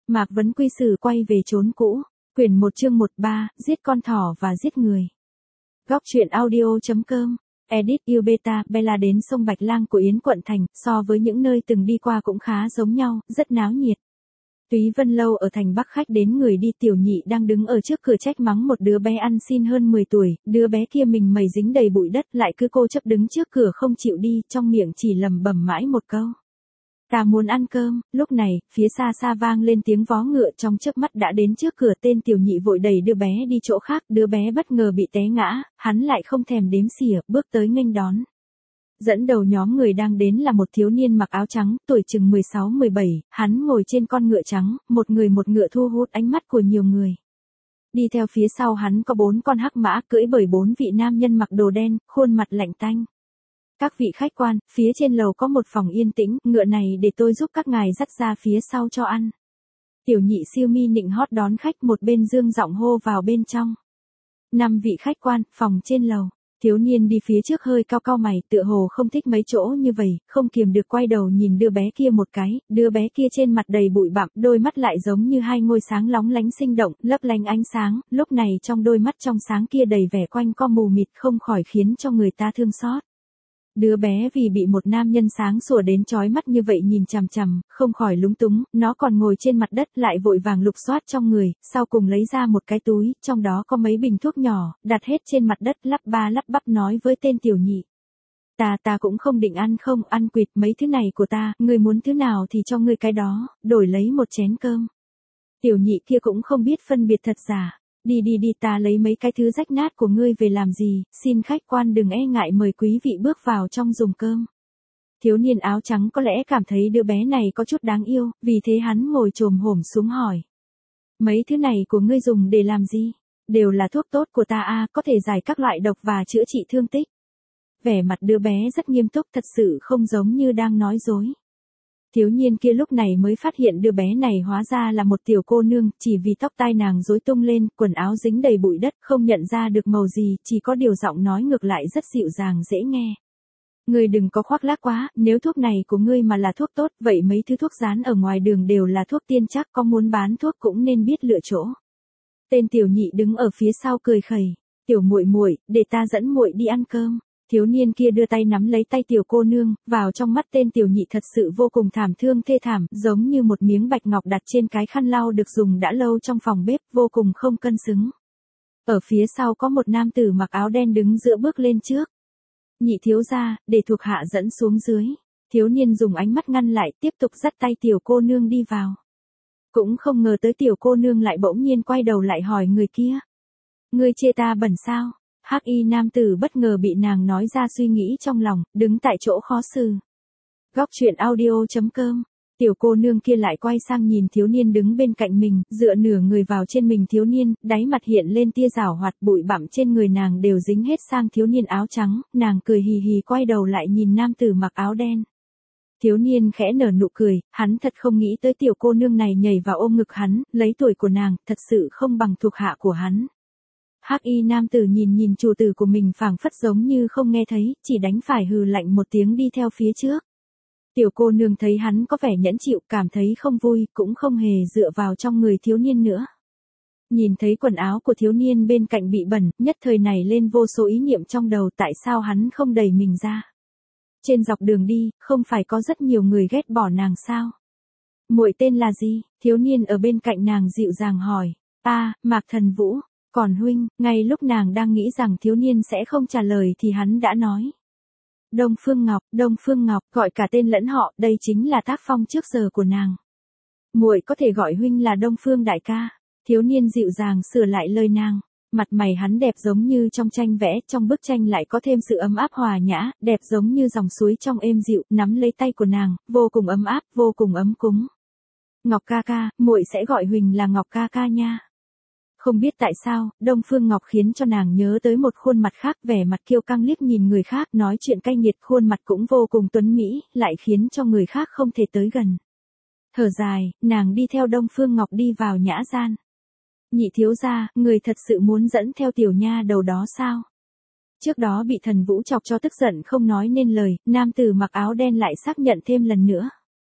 Mạc Vấn Quy Sử quay về chốn cũ. Quyển 1 chương 13, giết con thỏ và giết người. Góc truyện audio.com. Edit yêu beta. Bella đến sông Bạch Lang của Yến Quận Thành, so với những nơi từng đi qua cũng khá giống nhau, rất náo nhiệt. Túy Vân Lâu ở thành Bắc khách đến người đi. Tiểu Nhị đang đứng ở trước cửa trách mắng một đứa bé ăn xin hơn 10 tuổi, đứa bé kia mình mày dính đầy bụi đất lại cứ cố chấp đứng trước cửa không chịu đi, trong miệng chỉ lẩm bẩm mãi một câu. Ta muốn ăn cơm. Lúc này, phía xa xa vang lên tiếng vó ngựa, trong chớp mắt đã đến trước cửa. Tên Tiểu Nhị vội đẩy đứa bé đi chỗ khác, đứa bé bất ngờ bị té ngã, hắn lại không thèm đếm xỉa, bước tới nghênh đón. Dẫn đầu nhóm người đang đến là một thiếu niên mặc áo trắng, tuổi chừng 16-17, hắn ngồi trên con ngựa trắng, một người một ngựa thu hút ánh mắt của nhiều người. Đi theo phía sau hắn có 4 con hắc mã cưỡi bởi 4 vị nam nhân mặc đồ đen, khuôn mặt lạnh tanh. Các vị khách quan, phía trên lầu có một phòng yên tĩnh, ngựa này để tôi giúp các ngài dắt ra phía sau cho ăn. Tiểu Nhị siêu mi nịnh hót đón khách, một bên dương giọng hô vào bên trong. 5 vị khách quan, phòng trên lầu. Thiếu niên đi phía trước hơi cau cau mày, tựa hồ không thích mấy chỗ như vậy, không kiềm được quay đầu nhìn đứa bé kia một cái, đứa bé kia trên mặt đầy bụi bặm, đôi mắt lại giống như hai ngôi sáng lóng lánh sinh động, lấp lánh ánh sáng, lúc này trong đôi mắt trong sáng kia đầy vẻ quanh co mù mịt, không khỏi khiến cho người ta thương xót. Đứa bé vì bị một nam nhân sáng sủa đến chói mắt như vậy nhìn chằm chằm, không khỏi lúng túng, nó còn ngồi trên mặt đất lại vội vàng lục soát trong người, sau cùng lấy ra một cái túi, trong đó có mấy bình thuốc nhỏ, đặt hết trên mặt đất, lắp ba lắp bắp nói với tên Tiểu Nhị. Ta cũng không định ăn, không ăn quỵt, mấy thứ này của ta, ngươi muốn thứ nào thì cho ngươi cái đó, đổi lấy một chén cơm. Tiểu Nhị kia cũng không biết phân biệt thật giả. Đi, ta lấy mấy cái thứ rách nát của ngươi về làm gì, xin khách quan đừng e ngại, mời quý vị bước vào trong dùng cơm. Thiếu niên áo trắng có lẽ cảm thấy đứa bé này có chút đáng yêu, vì thế hắn ngồi chồm hổm xuống hỏi. Mấy thứ này của ngươi dùng để làm gì? Đều là thuốc tốt của ta a, có thể giải các loại độc và chữa trị thương tích. Vẻ mặt đứa bé rất nghiêm túc, thật sự không giống như đang nói dối. Thiếu niên kia lúc này mới phát hiện đứa bé này hóa ra là một tiểu cô nương, chỉ vì tóc tai nàng rối tung lên, quần áo dính đầy bụi đất, không nhận ra được màu gì, chỉ có điều giọng nói ngược lại rất dịu dàng dễ nghe. Ngươi đừng có khoác lác quá, nếu thuốc này của ngươi mà là thuốc tốt, vậy mấy thứ thuốc dán ở ngoài đường đều là thuốc tiên chắc, có muốn bán thuốc cũng nên biết lựa chỗ. Tên Tiểu Nhị đứng ở phía sau cười khẩy, tiểu muội, để ta dẫn muội đi ăn cơm. Thiếu niên kia đưa tay nắm lấy tay tiểu cô nương, vào trong mắt tên Tiểu Nhị thật sự vô cùng thảm thương thê thảm, giống như một miếng bạch ngọc đặt trên cái khăn lau được dùng đã lâu trong phòng bếp, vô cùng không cân xứng. Ở phía sau có một nam tử mặc áo đen đứng giữa bước lên trước. Nhị thiếu gia, để thuộc hạ dẫn xuống dưới. Thiếu niên dùng ánh mắt ngăn lại, tiếp tục dắt tay tiểu cô nương đi vào. Cũng không ngờ tới tiểu cô nương lại bỗng nhiên quay đầu lại hỏi người kia. Ngươi chê ta bẩn sao? Hắc y nam tử bất ngờ bị nàng nói ra suy nghĩ trong lòng, đứng tại chỗ khó xử. Góc truyện audio.com. Tiểu cô nương kia lại quay sang nhìn thiếu niên đứng bên cạnh mình, dựa nửa người vào trên mình thiếu niên, đáy mặt hiện lên tia giảo hoạt, bụi bặm trên người nàng đều dính hết sang thiếu niên áo trắng, nàng cười hì hì quay đầu lại nhìn nam tử mặc áo đen. Thiếu niên khẽ nở nụ cười, hắn thật không nghĩ tới tiểu cô nương này nhảy vào ôm ngực hắn, lấy tuổi của nàng, thật sự không bằng thuộc hạ của hắn. Hắc y nam tử nhìn chủ tử của mình phảng phất giống như không nghe thấy, chỉ đánh phải hừ lạnh một tiếng đi theo phía trước. Tiểu cô nương thấy hắn có vẻ nhẫn chịu, cảm thấy không vui, cũng không hề dựa vào trong người thiếu niên nữa. Nhìn thấy quần áo của thiếu niên bên cạnh bị bẩn, nhất thời này lên vô số ý niệm trong đầu, tại sao hắn không đẩy mình ra. Trên dọc đường đi, không phải có rất nhiều người ghét bỏ nàng sao? Muội tên là gì? Thiếu niên ở bên cạnh nàng dịu dàng hỏi. Mạc Thần Vũ. Còn huynh, ngay lúc nàng đang nghĩ rằng thiếu niên sẽ không trả lời thì hắn đã nói. Đông Phương Ngọc, gọi cả tên lẫn họ, đây chính là tác phong trước giờ của nàng. Muội có thể gọi huynh là Đông Phương đại ca. Thiếu niên dịu dàng sửa lại lời nàng. Mặt mày hắn đẹp giống như trong tranh vẽ, trong bức tranh lại có thêm sự ấm áp hòa nhã, đẹp giống như dòng suối trong êm dịu, nắm lấy tay của nàng, vô cùng ấm áp, vô cùng ấm cúng. Ngọc ca ca, muội sẽ gọi huynh là Ngọc ca ca nha. Không biết tại sao, Đông Phương Ngọc khiến cho nàng nhớ tới một khuôn mặt khác, vẻ mặt kiêu căng liếc nhìn người khác, nói chuyện cay nghiệt, khuôn mặt cũng vô cùng tuấn mỹ, lại khiến cho người khác không thể tới gần. Thở dài, nàng đi theo Đông Phương Ngọc đi vào nhã gian. Nhị thiếu gia, người thật sự muốn dẫn theo tiểu nha đầu đó sao? Trước đó bị Thần Vũ chọc cho tức giận không nói nên lời, nam tử mặc áo đen lại xác nhận thêm lần nữa.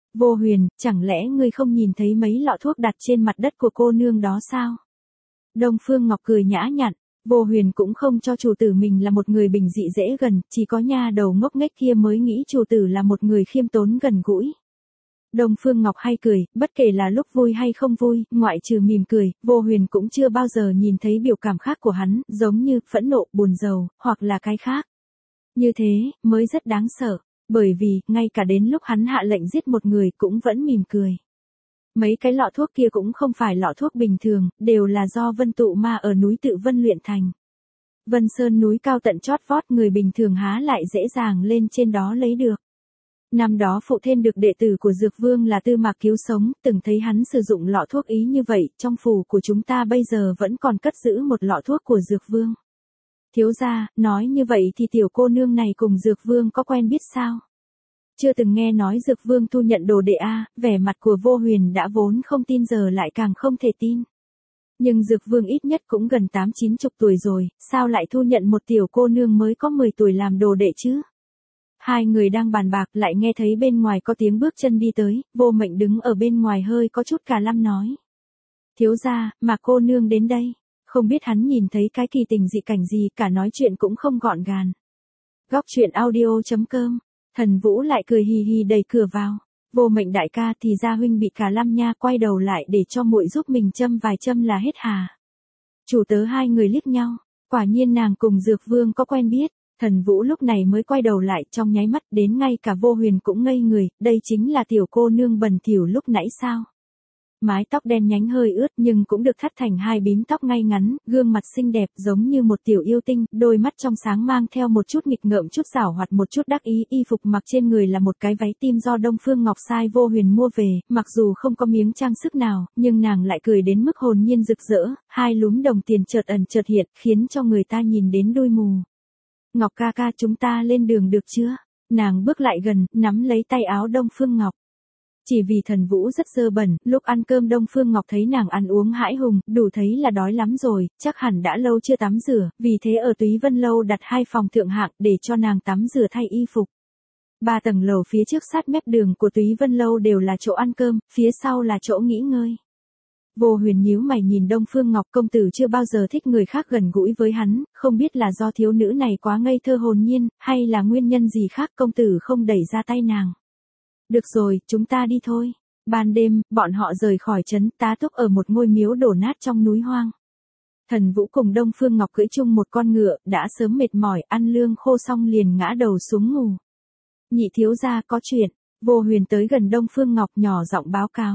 Vô Huyền, chẳng lẽ ngươi không nhìn thấy mấy lọ thuốc đặt trên mặt đất của cô nương đó sao? Đông Phương Ngọc cười nhã nhặn, Vô Huyền cũng không cho chủ tử mình là một người bình dị dễ gần, chỉ có nha đầu ngốc nghếch kia mới nghĩ chủ tử là một người khiêm tốn gần gũi. Đông Phương Ngọc hay cười, bất kể là lúc vui hay không vui, ngoại trừ mỉm cười, Vô Huyền cũng chưa bao giờ nhìn thấy biểu cảm khác của hắn, giống như phẫn nộ, buồn rầu, hoặc là cái khác. Như thế, mới rất đáng sợ, bởi vì, ngay cả đến lúc hắn hạ lệnh giết một người cũng vẫn mỉm cười. Mấy cái lọ thuốc kia cũng không phải lọ thuốc bình thường, đều là do Vân Tụ Ma ở núi Tự Vân luyện thành. Vân Sơn núi cao tận chót vót, người bình thường há lại dễ dàng lên trên đó lấy được. Năm đó phụ thêm được đệ tử của Dược Vương là Tư Mạc cứu sống, từng thấy hắn sử dụng lọ thuốc ý như vậy, trong phủ của chúng ta bây giờ vẫn còn cất giữ một lọ thuốc của Dược Vương. Thiếu gia, nói như vậy thì tiểu cô nương này cùng Dược Vương có quen biết sao? Chưa từng nghe nói Dược Vương thu nhận đồ đệ a, vẻ mặt của Vô Huyền đã vốn không tin giờ lại càng không thể tin. Nhưng Dược Vương ít nhất cũng gần 8-9 chục tuổi rồi, sao lại thu nhận một tiểu cô nương mới có 10 tuổi làm đồ đệ chứ? Hai người đang bàn bạc lại nghe thấy bên ngoài có tiếng bước chân đi tới, Vô Mệnh đứng ở bên ngoài hơi có chút cả lăm nói. Thiếu gia, mà cô nương đến đây, không biết hắn nhìn thấy cái kỳ tình dị cảnh gì, cả nói chuyện cũng không gọn gàng. Góc truyện audio.com, Thần Vũ lại cười hì hì đẩy cửa vào. Vô Mệnh đại ca, thì ra huynh bị cả lăm nha, quay đầu lại để cho muội giúp mình châm vài châm là hết hà. Chủ tớ hai người liếc nhau, quả nhiên nàng cùng Dược Vương có quen biết. Thần Vũ lúc này mới quay đầu lại, trong nháy mắt đến ngay cả Vô Huyền cũng ngây người, đây chính là tiểu cô nương bẩn thỉu lúc nãy sao? Mái tóc đen nhánh hơi ướt nhưng cũng được thắt thành hai bím tóc ngay ngắn, gương mặt xinh đẹp giống như một tiểu yêu tinh, đôi mắt trong sáng mang theo một chút nghịch ngợm, chút giảo hoạt, một chút đắc ý, y phục mặc trên người là một cái váy tim do Đông Phương Ngọc sai Vô Huyền mua về, mặc dù không có miếng trang sức nào, nhưng nàng lại cười đến mức hồn nhiên rực rỡ, hai lúm đồng tiền chợt ẩn chợt hiện, khiến cho người ta nhìn đến đôi mù. Ngọc ca ca, chúng ta lên đường được chưa? Nàng bước lại gần, nắm lấy tay áo Đông Phương Ngọc. Chỉ vì Thần Vũ rất dơ bẩn, lúc ăn cơm Đông Phương Ngọc thấy nàng ăn uống hãi hùng, đủ thấy là đói lắm rồi, chắc hẳn đã lâu chưa tắm rửa, vì thế ở Túy Vân Lâu đặt 2 phòng thượng hạng để cho nàng tắm rửa thay y phục. 3 tầng lầu phía trước sát mép đường của Túy Vân Lâu đều là chỗ ăn cơm, phía sau là chỗ nghỉ ngơi. Vô Huyền nhíu mày nhìn Đông Phương Ngọc, công tử chưa bao giờ thích người khác gần gũi với hắn, không biết là do thiếu nữ này quá ngây thơ hồn nhiên, hay là nguyên nhân gì khác công tử không đẩy ra tay nàng. Được rồi, chúng ta đi thôi. Ban đêm, bọn họ rời khỏi trấn, tá túc ở một ngôi miếu đổ nát trong núi hoang. Thần Vũ cùng Đông Phương Ngọc cưỡi chung một con ngựa, đã sớm mệt mỏi, ăn lương khô xong liền ngã đầu xuống ngủ. Nhị thiếu gia có chuyện. Vô Huyền tới gần Đông Phương Ngọc nhỏ giọng báo cáo.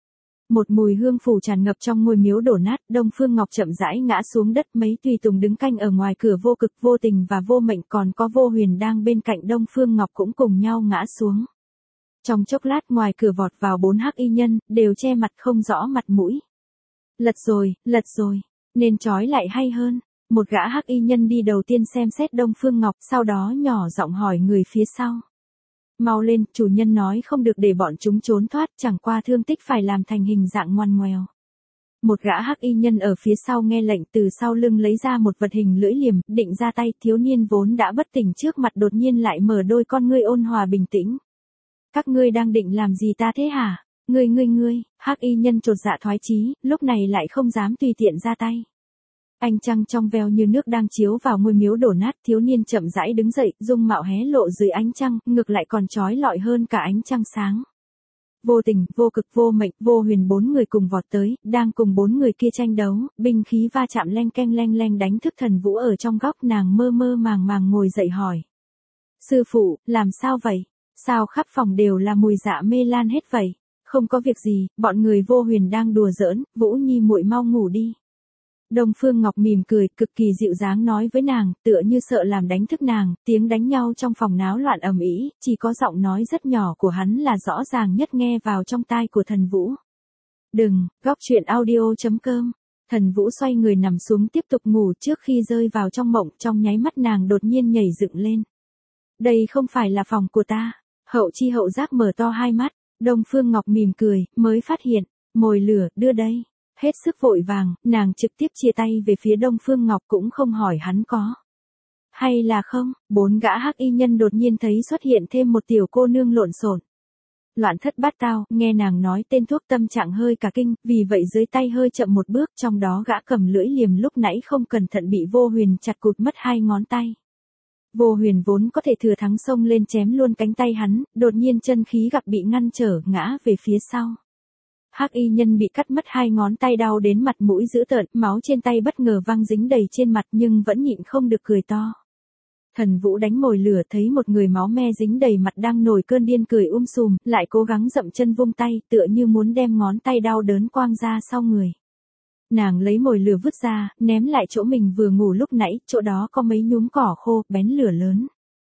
Một mùi hương phủ tràn ngập trong ngôi miếu đổ nát, Đông Phương Ngọc chậm rãi ngã xuống đất, mấy tùy tùng đứng canh ở ngoài cửa Vô Cực, Vô Tình và Vô Mệnh, còn có Vô Huyền đang bên cạnh Đông Phương Ngọc cũng cùng nhau ngã xuống. Trong chốc lát ngoài cửa vọt vào 4 hắc y nhân, đều che mặt không rõ mặt mũi. Lật rồi, nên trói lại hay hơn. Một gã hắc y nhân đi đầu tiên xem xét Đông Phương Ngọc, sau đó nhỏ giọng hỏi người phía sau. Mau lên, chủ nhân nói không được để bọn chúng trốn thoát, chẳng qua thương tích phải làm thành hình dạng ngoằn ngoèo. Một gã hắc y nhân ở phía sau nghe lệnh, từ sau lưng lấy ra một vật hình lưỡi liềm, định ra tay. Thiếu niên vốn đã bất tỉnh trước mặt đột nhiên lại mở đôi con ngươi ôn hòa bình tĩnh. Các ngươi đang định làm gì ta thế hả? Ngươi, hắc y nhân chột dạ thoái chí, lúc này lại không dám tùy tiện ra tay. Ánh trăng trong veo như nước đang chiếu vào ngôi miếu đổ nát, thiếu niên chậm rãi đứng dậy, dung mạo hé lộ dưới ánh trăng, ngược lại còn chói lọi hơn cả ánh trăng sáng. Vô Tình, Vô Cực, Vô Mệnh, Vô Huyền 4 người cùng vọt tới, đang cùng 4 người kia tranh đấu, binh khí va chạm leng keng đánh thức Thần Vũ ở trong góc, nàng mơ mơ màng màng ngồi dậy hỏi. Sư phụ, làm sao vậy? Sao khắp phòng đều là mùi dạ mê lan hết vậy? Không có việc gì, bọn người Vô Huyền đang đùa giỡn, Vũ Nhi muội mau ngủ đi. Đông Phương Ngọc mỉm cười, cực kỳ dịu dàng nói với nàng, tựa như sợ làm đánh thức nàng, tiếng đánh nhau trong phòng náo loạn ầm ĩ, chỉ có giọng nói rất nhỏ của hắn là rõ ràng nhất nghe vào trong tai của Thần Vũ. Đừng, góc truyện audio.com. Thần Vũ xoay người nằm xuống tiếp tục ngủ, trước khi rơi vào trong mộng, trong nháy mắt nàng đột nhiên nhảy dựng lên. Đây không phải là phòng của ta. Hậu chi hậu giác mở to hai mắt, Đông Phương Ngọc mỉm cười, mới phát hiện, mồi lửa, đưa đây. Hết sức vội vàng, nàng trực tiếp chia tay về phía Đông Phương Ngọc cũng không hỏi hắn có. Hay là không, 4 gã hắc y nhân đột nhiên thấy xuất hiện thêm một tiểu cô nương lộn xộn. Loạn thất bát tao, nghe nàng nói tên thuốc tâm trạng hơi cả kinh, vì vậy dưới tay hơi chậm một bước, trong đó gã cầm lưỡi liềm lúc nãy không cẩn thận bị Vô Huyền chặt cụt mất 2 ngón tay. Vô Huyền vốn có thể thừa thắng xông lên chém luôn cánh tay hắn, đột nhiên chân khí gặp bị ngăn trở, ngã về phía sau. Hắc y nhân bị cắt mất 2 ngón tay đau đến mặt mũi dữ tợn, máu trên tay bất ngờ văng dính đầy trên mặt nhưng vẫn nhịn không được cười to. Thần Vũ đánh mồi lửa thấy một người máu me dính đầy mặt đang nổi cơn điên cười sùm, lại cố gắng dậm chân vung tay, tựa như muốn đem ngón tay đau đớn quang ra sau người. Nàng lấy mồi lửa vứt ra, ném lại chỗ mình vừa ngủ lúc nãy, chỗ đó có mấy nhúm cỏ khô, bén lửa lớn.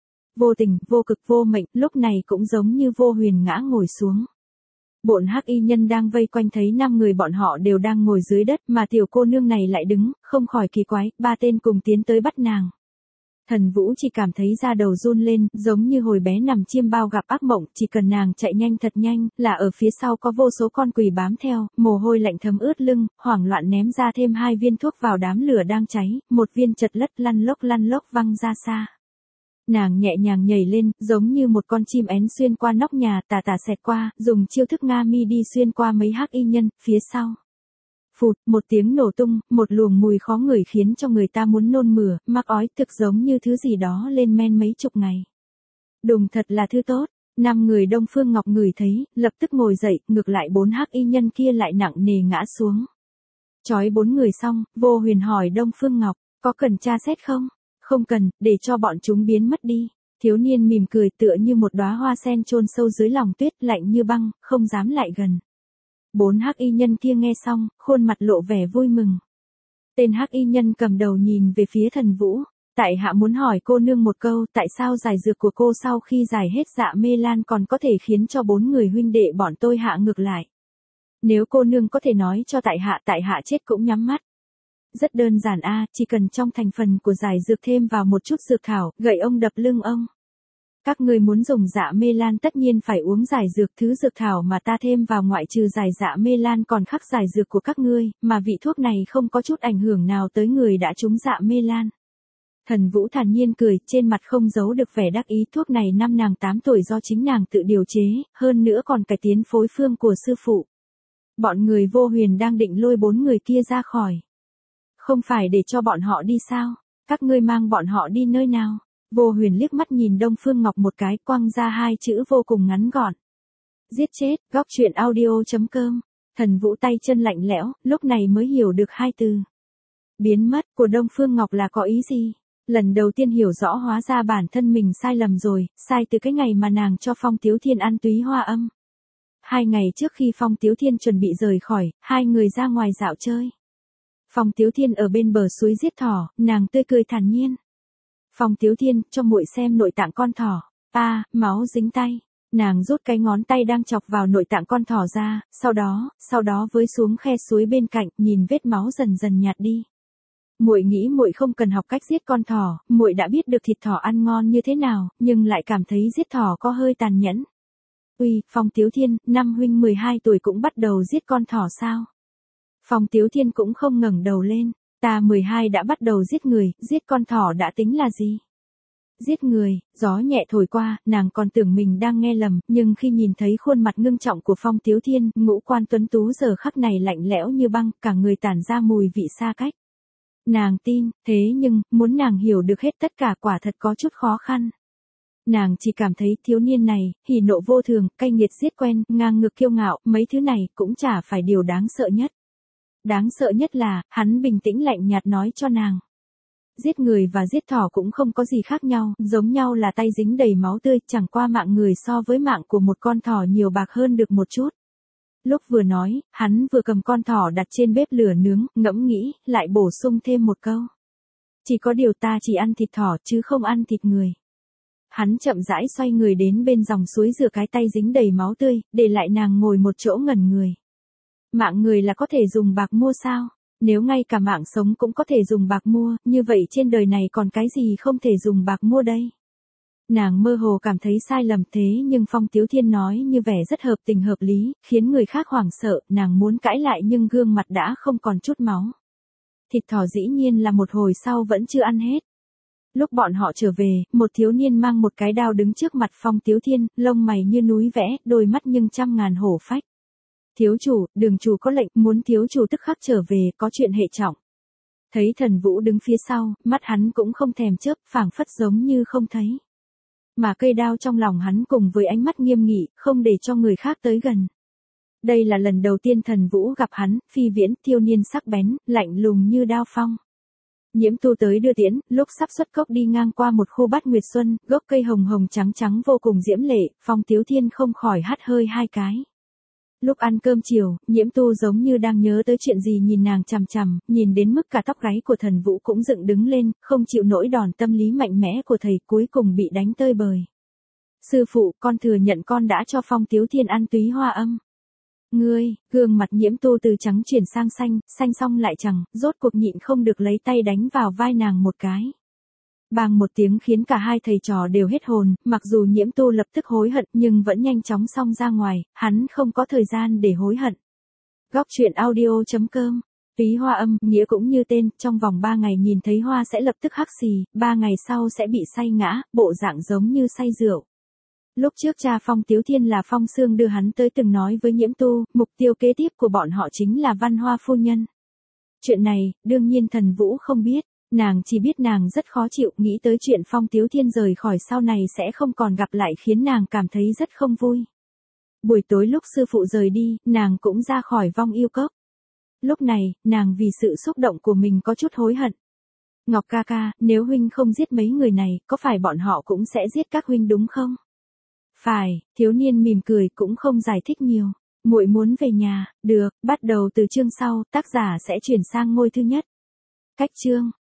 Vô tình, vô cực, vô mệnh, lúc này cũng giống như Vô Huyền ngã ngồi xuống. Bộn hắc y nhân đang vây quanh thấy 5 người bọn họ đều đang ngồi dưới đất mà tiểu cô nương này lại đứng, không khỏi kỳ quái, 3 tên cùng tiến tới bắt nàng. Thần Vũ chỉ cảm thấy da đầu run lên, giống như hồi bé nằm chiêm bao gặp ác mộng, chỉ cần nàng chạy nhanh thật nhanh, là ở phía sau có vô số con quỷ bám theo, mồ hôi lạnh thấm ướt lưng, hoảng loạn ném ra thêm 2 viên thuốc vào đám lửa đang cháy, một viên chật lất lăn lốc văng ra xa. Nàng nhẹ nhàng nhảy lên, giống như một con chim én xuyên qua nóc nhà, tà tà xẹt qua, dùng chiêu thức Nga mi đi xuyên qua mấy hắc y nhân, phía sau. Phụt, một tiếng nổ tung, một luồng mùi khó ngửi khiến cho người ta muốn nôn mửa, mắc ói, thực giống như thứ gì đó lên men mấy chục ngày. Đùng thật là thứ tốt, 5 người Đông Phương Ngọc ngửi thấy, lập tức ngồi dậy, ngược lại 4 hắc y nhân kia lại nặng nề ngã xuống. Chói 4 người xong, Vô Huyền hỏi Đông Phương Ngọc, có cần tra xét không? Không cần, để cho bọn chúng biến mất đi. Thiếu niên mỉm cười tựa như một đóa hoa sen chôn sâu dưới lòng tuyết, lạnh như băng, không dám lại gần. 4 hắc y nhân kia nghe xong, khuôn mặt lộ vẻ vui mừng. Tên hắc y nhân cầm đầu nhìn về phía Thần Vũ, tại hạ muốn hỏi cô nương một câu, tại sao giải dược của cô sau khi giải hết dạ mê lan còn có thể khiến cho 4 người huynh đệ bọn tôi hạ ngược lại. Nếu cô nương có thể nói cho tại hạ chết cũng nhắm mắt. Rất đơn giản chỉ cần trong thành phần của giải dược thêm vào một chút dược thảo, gậy ông đập lưng ông. Các ngươi muốn dùng dạ mê lan tất nhiên phải uống giải dược, thứ dược thảo mà ta thêm vào ngoại trừ giải dạ mê lan còn khác giải dược của các ngươi, mà vị thuốc này không có chút ảnh hưởng nào tới người đã trúng dạ mê lan. Thần Vũ thản nhiên cười, trên mặt không giấu được vẻ đắc ý, thuốc này năm nàng 8 tuổi do chính nàng tự điều chế, hơn nữa còn cải tiến phối phương của sư phụ. Bọn người Vô Huyền đang định lôi 4 người kia ra khỏi. Không phải để cho bọn họ đi sao? Các ngươi mang bọn họ đi nơi nào? Vô Huyền liếc mắt nhìn Đông Phương Ngọc một cái, quăng ra 2 chữ vô cùng ngắn gọn. Giết chết, góc truyện audio.com. Thần Vũ tay chân lạnh lẽo, lúc này mới hiểu được 2 từ. Biến mất của Đông Phương Ngọc là có ý gì? Lần đầu tiên hiểu rõ hóa ra bản thân mình sai lầm rồi, sai từ cái ngày mà nàng cho Phong Tiếu Thiên ăn túy hoa âm. 2 ngày trước khi Phong Tiếu Thiên chuẩn bị rời khỏi, 2 người ra ngoài dạo chơi. Phong Tiếu Thiên ở bên bờ suối giết thỏ, nàng tươi cười thản nhiên. Phong Tiếu Thiên, cho muội xem nội tạng con thỏ. Máu dính tay. Nàng rút cái ngón tay đang chọc vào nội tạng con thỏ ra, sau đó với xuống khe suối bên cạnh, nhìn vết máu dần dần nhạt đi. Muội nghĩ muội không cần học cách giết con thỏ, muội đã biết được thịt thỏ ăn ngon như thế nào, nhưng lại cảm thấy giết thỏ có hơi tàn nhẫn. Uy, Phong Tiếu Thiên, năm huynh 12 tuổi cũng bắt đầu giết con thỏ sao? Phong Tiếu Thiên cũng không ngẩng đầu lên, ta 12 đã bắt đầu giết người, giết con thỏ đã tính là gì? Giết người, gió nhẹ thổi qua, nàng còn tưởng mình đang nghe lầm, nhưng khi nhìn thấy khuôn mặt ngưng trọng của Phong Tiếu Thiên, ngũ quan tuấn tú giờ khắc này lạnh lẽo như băng, cả người tản ra mùi vị xa cách. Nàng tin, thế nhưng, muốn nàng hiểu được hết tất cả quả thật có chút khó khăn. Nàng chỉ cảm thấy thiếu niên này, hỉ nộ vô thường, cay nghiệt giết quen, ngang ngược kiêu ngạo, mấy thứ này cũng chả phải điều đáng sợ nhất. Đáng sợ nhất là, hắn bình tĩnh lạnh nhạt nói cho nàng. Giết người và giết thỏ cũng không có gì khác nhau, giống nhau là tay dính đầy máu tươi, chẳng qua mạng người so với mạng của một con thỏ nhiều bạc hơn được một chút. Lúc vừa nói, hắn vừa cầm con thỏ đặt trên bếp lửa nướng, ngẫm nghĩ, lại bổ sung thêm một câu. Chỉ có điều ta chỉ ăn thịt thỏ chứ không ăn thịt người. Hắn chậm rãi xoay người đến bên dòng suối rửa cái tay dính đầy máu tươi, để lại nàng ngồi một chỗ ngẩn người. Mạng người là có thể dùng bạc mua sao? Nếu ngay cả mạng sống cũng có thể dùng bạc mua, như vậy trên đời này còn cái gì không thể dùng bạc mua đây? Nàng mơ hồ cảm thấy sai lầm thế nhưng Phong Tiếu Thiên nói như vẻ rất hợp tình hợp lý, khiến người khác hoảng sợ, nàng muốn cãi lại nhưng gương mặt đã không còn chút máu. Thịt thỏ dĩ nhiên là một hồi sau vẫn chưa ăn hết. Lúc bọn họ trở về, một thiếu niên mang một cái đao đứng trước mặt Phong Tiếu Thiên, lông mày như núi vẽ, đôi mắt nhưng trăm ngàn hổ phách. Thiếu chủ, đường chủ có lệnh, muốn thiếu chủ tức khắc trở về, có chuyện hệ trọng. Thấy Thần Vũ đứng phía sau, mắt hắn cũng không thèm chớp, phảng phất giống như không thấy. Mà cây đao trong lòng hắn cùng với ánh mắt nghiêm nghị, không để cho người khác tới gần. Đây là lần đầu tiên Thần Vũ gặp hắn, phi viễn, thiêu niên sắc bén, lạnh lùng như đao phong. Nhiễm Tu tới đưa tiễn, lúc sắp xuất cốc đi ngang qua một khu bát nguyệt xuân, gốc cây hồng hồng trắng trắng vô cùng diễm lệ, Phong Tiếu Thiên không khỏi hắt hơi hai cái. Lúc ăn cơm chiều, Nhiễm Tu giống như đang nhớ tới chuyện gì nhìn nàng chằm chằm, nhìn đến mức cả tóc gáy của Thần Vũ cũng dựng đứng lên, không chịu nổi đòn tâm lý mạnh mẽ của thầy, cuối cùng bị đánh tơi bời. Sư phụ, con thừa nhận con đã cho Phong Tiếu Thiên ăn túy hoa âm. Ngươi, gương mặt Nhiễm Tu từ trắng chuyển sang xanh, xanh xong lại chẳng, rốt cuộc nhịn không được lấy tay đánh vào vai nàng một cái. Bang một tiếng khiến cả hai thầy trò đều hết hồn, mặc dù Nhiễm Tu lập tức hối hận nhưng vẫn nhanh chóng xong ra ngoài, hắn không có thời gian để hối hận. Góc truyện audio.com. Túy hoa âm, nghĩa cũng như tên, trong vòng 3 ngày nhìn thấy hoa sẽ lập tức hắc xì, 3 ngày sau sẽ bị say ngã, bộ dạng giống như say rượu. Lúc trước cha Phong Tiếu Thiên là Phong Sương đưa hắn tới từng nói với Nhiễm Tu, mục tiêu kế tiếp của bọn họ chính là Văn Hoa phu nhân. Chuyện này, đương nhiên Thần Vũ không biết, nàng chỉ biết nàng rất khó chịu, nghĩ tới chuyện Phong Tiếu Thiên rời khỏi sau này sẽ không còn gặp lại khiến nàng cảm thấy rất không vui. Buổi tối lúc sư phụ rời đi, nàng cũng ra khỏi Vong Yêu Cốc. Lúc này, nàng vì sự xúc động của mình có chút hối hận. Ngọc ca ca, nếu huynh không giết mấy người này, có phải bọn họ cũng sẽ giết các huynh đúng không? Phải, thiếu niên mỉm cười cũng không giải thích nhiều. Muội muốn về nhà, được, bắt đầu từ chương sau, tác giả sẽ chuyển sang ngôi thứ nhất. Cách chương.